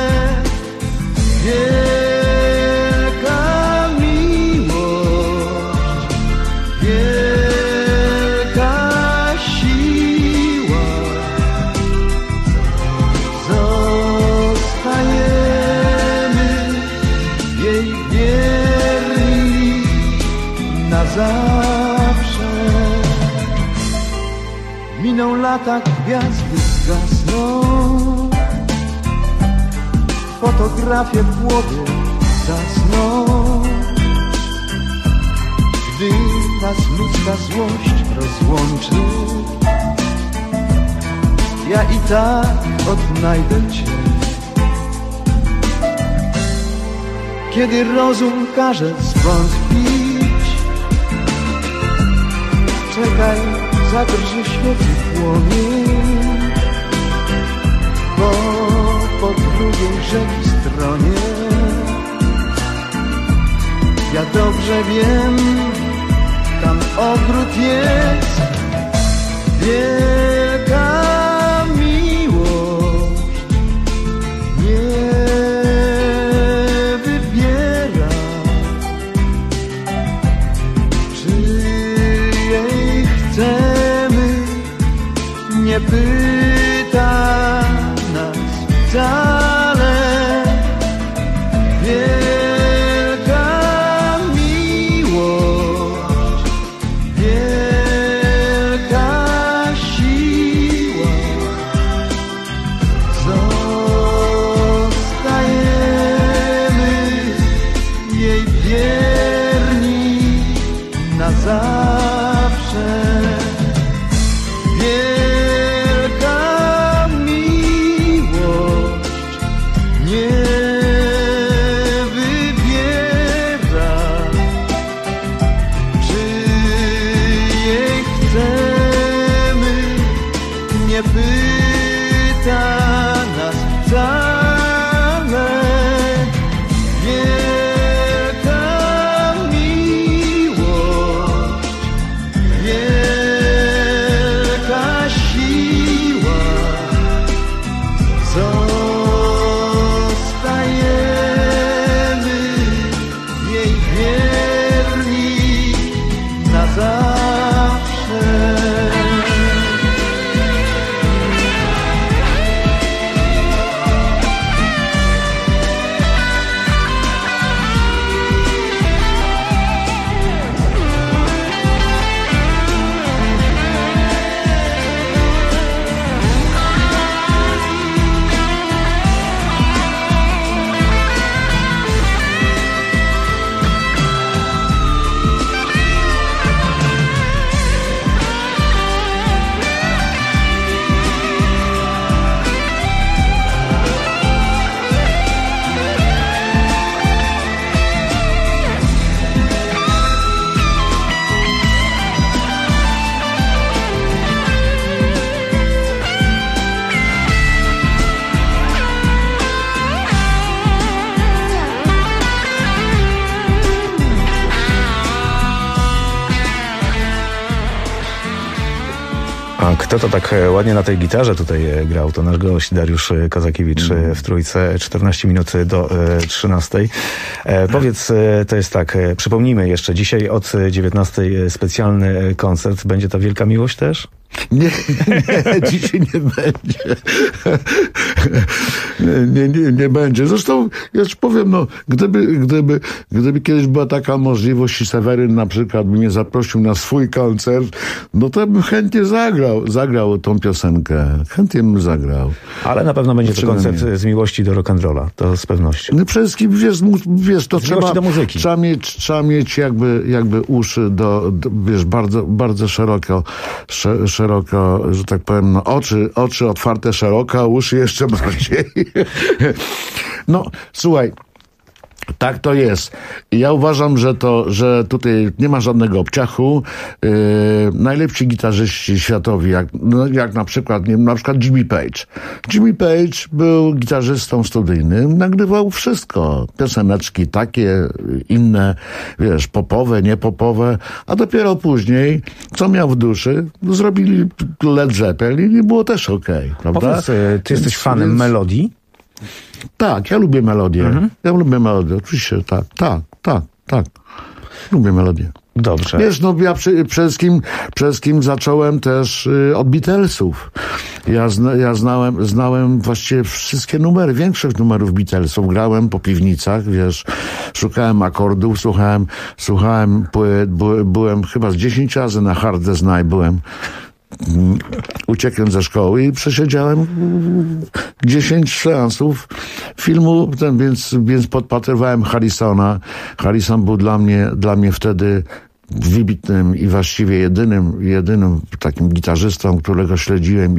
Wielka miłość, wielka siła, zostajemy jej wierni na zawsze. Miną lata, gwiazdy zgasną, fotografie w głowie zasną. Gdy nas ludzka złość rozłączy, ja i tak odnajdę Cię. Kiedy rozum każe zwątpić, czekaj, zadrży świeci płomień, bo po drugiej rzeki stronie ja dobrze wiem, tam ogród jest. Wielka miłość nie wybiera, czy jej chcemy, nie pyta nas wcale. Wielka miłość, wielka siła, zostajemy jej wierni na zawsze. Wielka miłość nie wybiera, czy jej chcemy, nie pyta nas wcale. Wielka miłość, wielka siła, zostajemy jej wierni na zawsze. A kto to tak ładnie na tej gitarze tutaj grał? To nasz gość Dariusz Kozakiewicz w Trójce, 14 minut do 13. Powiedz, to jest tak, przypomnijmy jeszcze, dzisiaj od 19 specjalny koncert. Będzie ta wielka miłość też? Nie, dzisiaj nie będzie. Nie będzie. Zresztą, ja ci powiem, no, gdyby kiedyś była taka możliwość i Seweryn na przykład by mnie zaprosił na swój koncert, no to bym chętnie zagrał tą piosenkę. Chętnie bym zagrał. Ale na pewno będzie to koncert z miłości do rock'n'rolla, to z pewnością. No przede wszystkim, wiesz, to do muzyki. Trzeba mieć jakby uszy wiesz, bardzo szeroko, że tak powiem, no oczy otwarte szeroko, a uszy jeszcze bardziej. No, słuchaj, tak to jest. Ja uważam, że tutaj nie ma żadnego obciachu. Najlepsi gitarzyści światowi, jak na przykład Jimmy Page. Jimmy Page był gitarzystą studyjnym, nagrywał wszystko. Pioseneczki takie, inne, wiesz, popowe, niepopowe, a dopiero później, co miał w duszy, zrobili Led Zeppelin i było też okej, prawda? Powiedz, ty jesteś fanem melodii? Tak, ja lubię melodię. Ja lubię melodię, oczywiście, tak. Lubię melodię. Dobrze. Wiesz, no ja przede wszystkim zacząłem też od Beatlesów. Ja znałem właściwie wszystkie numery, większość numerów Beatlesów. Grałem po piwnicach, wiesz, szukałem akordów, słuchałem płyt, byłem chyba z 10 razy na Hard as Night byłem. Uciekłem ze szkoły i przesiedziałem 10 seansów filmu, więc podpatrywałem Harrisona. Harrison był dla mnie wtedy wybitnym i właściwie jedynym takim gitarzystą, którego śledziłem,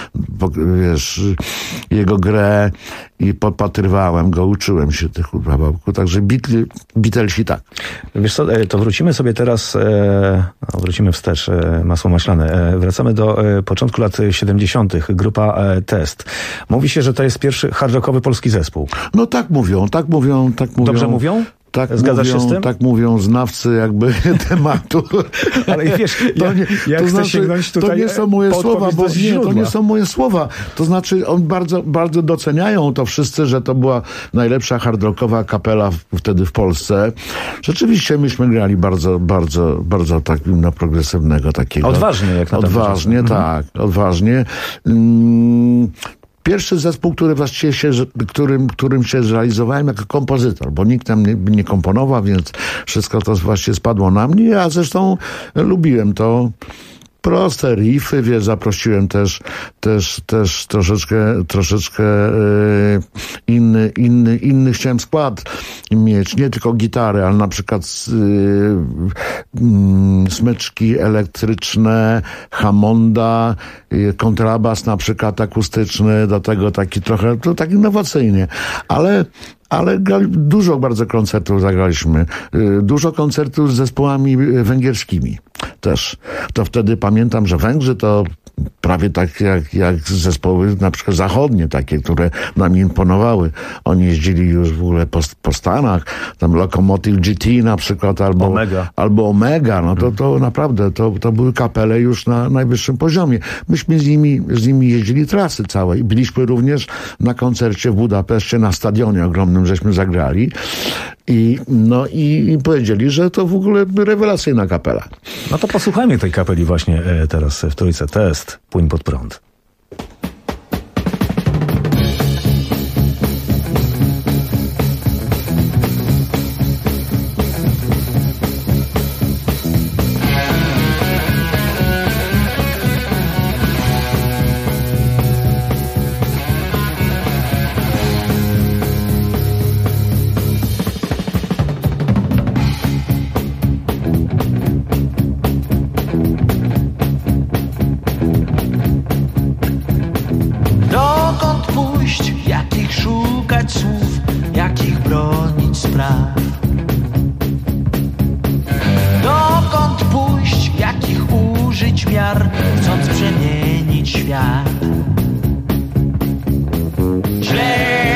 jego grę i podpatrywałem go, uczyłem się tych kawałków. Także Beatlesi tak. Wiesz co, to wrócimy sobie teraz, wrócimy wstecz, masło maślane. Wracamy do początku lat 70. Grupa Test. Mówi się, że to jest pierwszy hard rockowy polski zespół. No tak mówią. Dobrze mówią? Tak zgadzasz mówią, się z tym? Tak mówią znawcy jakby tematu. Ale wiesz, jak chcę sięgnąć tutaj to nie są moje słowa, bo to nie są moje słowa. To znaczy, on bardzo doceniają to wszyscy, że to była najlepsza hard rockowa kapela wtedy w Polsce. Rzeczywiście myśmy grali bardzo tak na progresywnego takiego. Odważnie, jak na Odważnie, tak. Odważnie. Pierwszy zespół, który właściwie którym się zrealizowałem jako kompozytor, bo nikt tam nie komponował, więc wszystko to właśnie spadło na mnie, a zresztą lubiłem to. Proste riffy, wiesz, zaprosiłem też troszeczkę inny chciałem skład mieć, nie tylko gitary, ale na przykład smyczki elektryczne, Hammonda, kontrabas na przykład akustyczny, do tego taki trochę, to tak innowacyjnie, ale dużo bardzo koncertów zagraliśmy. Dużo koncertów z zespołami węgierskimi też. To wtedy pamiętam, że Węgrzy to prawie tak jak zespoły na przykład zachodnie, takie, które nam imponowały. Oni jeździli już w ogóle po Stanach, tam Locomotive GT na przykład, albo Omega. No to naprawdę, to były kapele już na najwyższym poziomie. Myśmy z nimi jeździli trasy całe i byliśmy również na koncercie w Budapeszcie, na stadionie ogromnym żeśmy zagrali. I powiedzieli, że to w ogóle rewelacyjna kapela. No to posłuchajmy tej kapeli właśnie teraz w Trójce. Test, Płyń pod prąd. Chcąc przemienić świat. Źle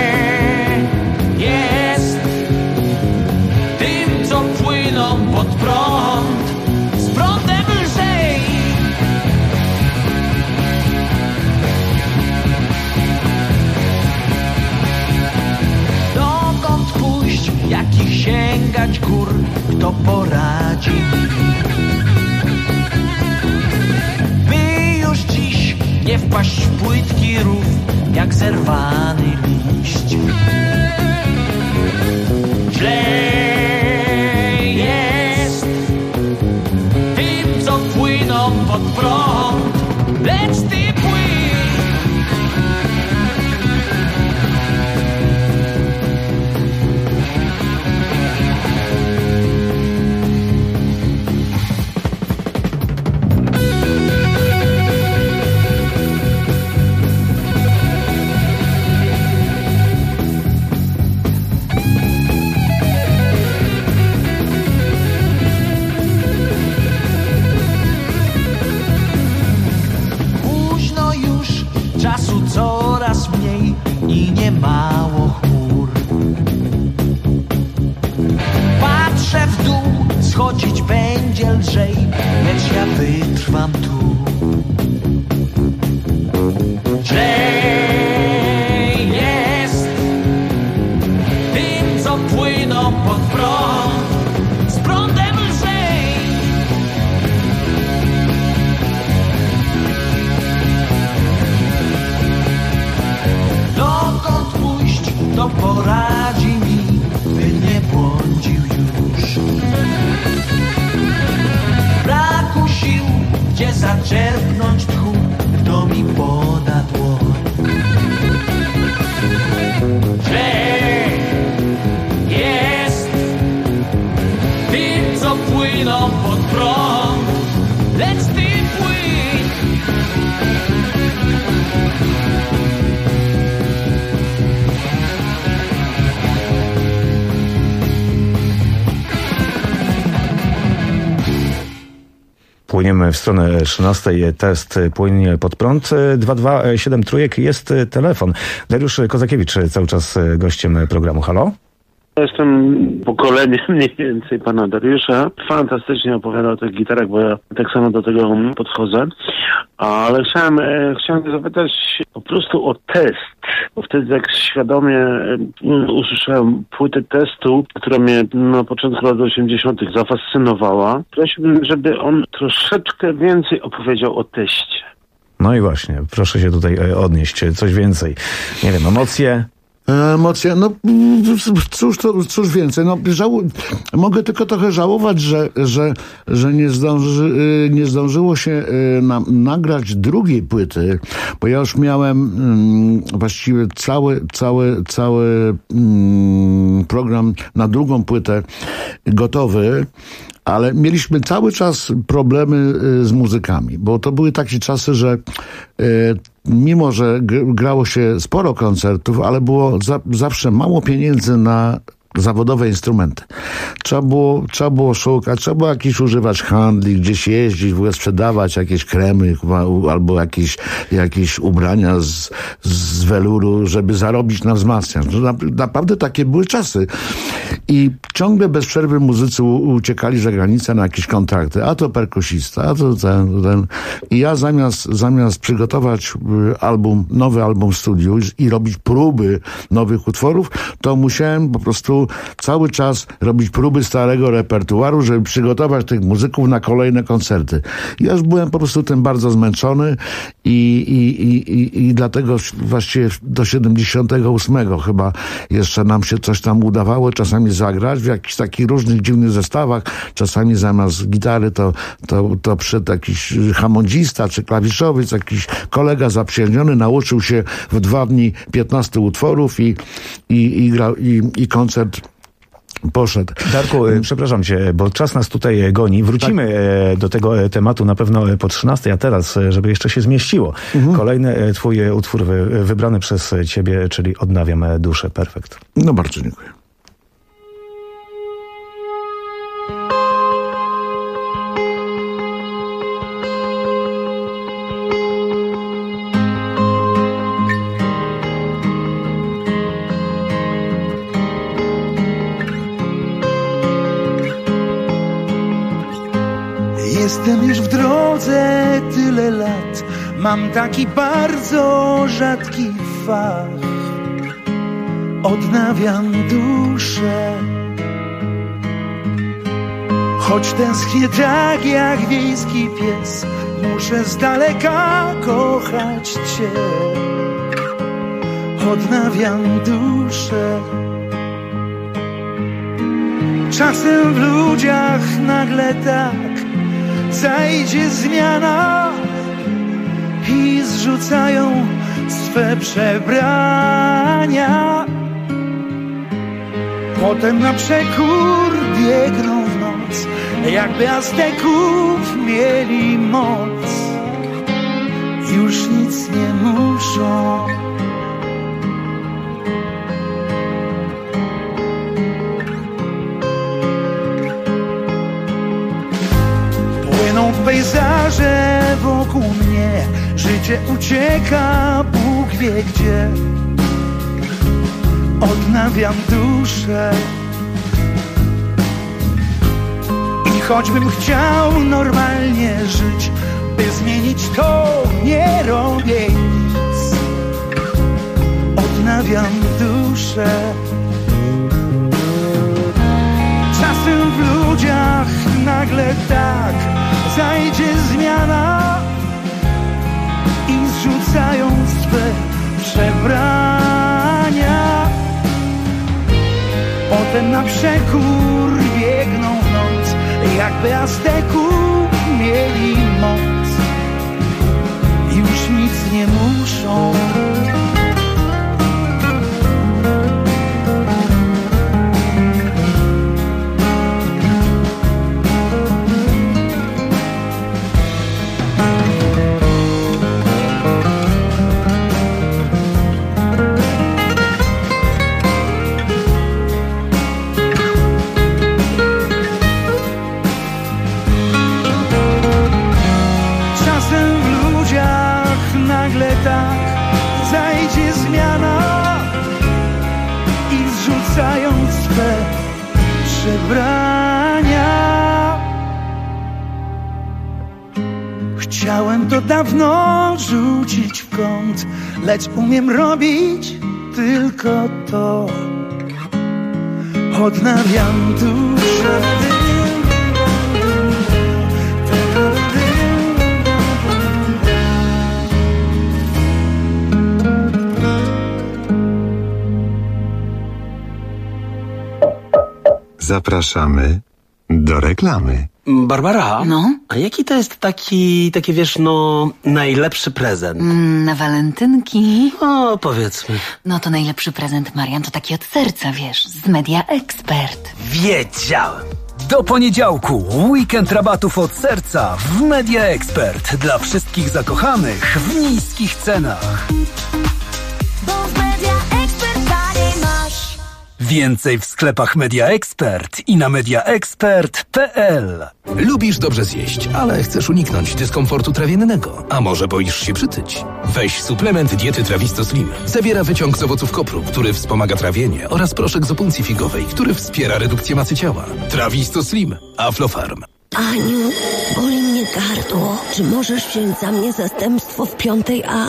jest tym, co płyną pod prąd, z prądem lżej. Dokąd pójść, jakich sięgać gór, kto poradzi? wpaść w płytki rów, jak zerwany liść. Źle jest tym, co płyną pod prąd, lecz ty płyń. Czasu coraz mniej i nie mało chmur. Patrzę w dół, schodzić będzie lżej, lecz ja wytrwam tu. Źle jest tym, co płyną pod prąd, z prądem lżej. Dokąd pójść, to poradzi mi, by nie błądził już. Braku sił, gdzie zaczerpnąć tchu, kto mi poda dłoń. Źle jest tym, co płyną pod prąd, lecz ty płyń. Płyniemy w stronę 13. Test płynie pod prąd. 2273 trójek jest telefon. Dariusz Kozakiewicz cały czas gościem programu. Halo? Jestem pokoleniem mniej więcej pana Dariusza. Fantastycznie opowiada o tych gitarach, bo ja tak samo do tego podchodzę. Ale chciałem zapytać po prostu o test. Bo wtedy tak świadomie usłyszałem płytę testu, która mnie na początku lat 80. zafascynowała. Prosiłbym, żeby on troszeczkę więcej opowiedział o teście. No i właśnie, proszę się tutaj odnieść. Coś więcej. Nie wiem, emocje... Emocje, no cóż więcej, no mogę tylko trochę żałować, że nie zdążyło się nagrać drugiej płyty, bo ja już miałem właściwie cały program na drugą płytę gotowy, ale mieliśmy cały czas problemy z muzykami, bo to były takie czasy, że mimo że grało się sporo koncertów, ale było zawsze mało pieniędzy na zawodowe instrumenty. Trzeba było szukać, trzeba było używać handli, gdzieś jeździć, w ogóle sprzedawać jakieś kremy albo jakieś ubrania z weluru, żeby zarobić na wzmacniacz. Naprawdę takie były czasy. I ciągle bez przerwy muzycy uciekali za granicę na jakieś kontrakty. A to perkusista, a to ten. I ja zamiast przygotować nowy album w studiu i robić próby nowych utworów, to musiałem po prostu cały czas robić próby starego repertuaru, żeby przygotować tych muzyków na kolejne koncerty. Ja już byłem po prostu tym bardzo zmęczony i dlatego właściwie do 78 chyba jeszcze nam się coś tam udawało czasami zagrać w jakichś takich różnych dziwnych zestawach. Czasami zamiast gitary to przyszedł jakiś hamondzista czy klawiszowiec, jakiś kolega zaprzyjaźniony, nauczył się w 2 dni 15 utworów i grał i koncert poszedł. Darku, przepraszam cię, bo czas nas tutaj goni. Wrócimy do tego tematu na pewno po 13, a teraz, żeby jeszcze się zmieściło. Kolejny twój utwór wybrany przez ciebie, czyli Odnawiam duszę. Perfekt. No bardzo dziękuję. Jestem już w drodze tyle lat, mam taki bardzo rzadki fach. Odnawiam duszę, choć tęsknię tak jak wiejski pies muszę z daleka kochać Cię. Odnawiam duszę. Czasem w ludziach nagle tak zajdzie zmiana i zrzucają swe przebrania. Potem na przekór biegną w noc, jakby Azteków mieli moc. Już nic nie muszą. Płyną w pejzaże wokół mnie, życie ucieka, Bóg wie gdzie. Odnawiam duszę. I choćbym chciał normalnie żyć, by zmienić to, nie robię nic. Odnawiam duszę. Czasem w ludziach nagle tak zajdzie zmiana i zrzucają swe przebrania. Potem na przekór biegną w noc, jakby Azteków mieli moc. Już nic nie muszą. Tak zajdzie zmiana i zrzucają swe przebrania. Chciałem to dawno rzucić w kąt, lecz umiem robić tylko to. Odnawiam duszę. Zapraszamy do reklamy. Barbara, no? A jaki to jest taki wiesz, najlepszy prezent? Na walentynki? O, powiedzmy. No to najlepszy prezent, Marian, to taki od serca, wiesz, z Media Expert. Wiedziałem. Do poniedziałku weekend rabatów od serca w Media Expert dla wszystkich zakochanych w niskich cenach. Bo w Media Expert taniej masz. Więcej w sklepach Media Expert i na mediaexpert.pl. Lubisz dobrze zjeść, ale chcesz uniknąć dyskomfortu trawiennego. A może boisz się przytyć? Weź suplement diety Trawisto Slim. Zawiera wyciąg z owoców kopru, który wspomaga trawienie, oraz proszek z opuncji figowej, który wspiera redukcję masy ciała. Trawisto Slim. Aflofarm. Aniu, boli mnie gardło. Czy możesz wziąć za mnie zastępstwo w 5A?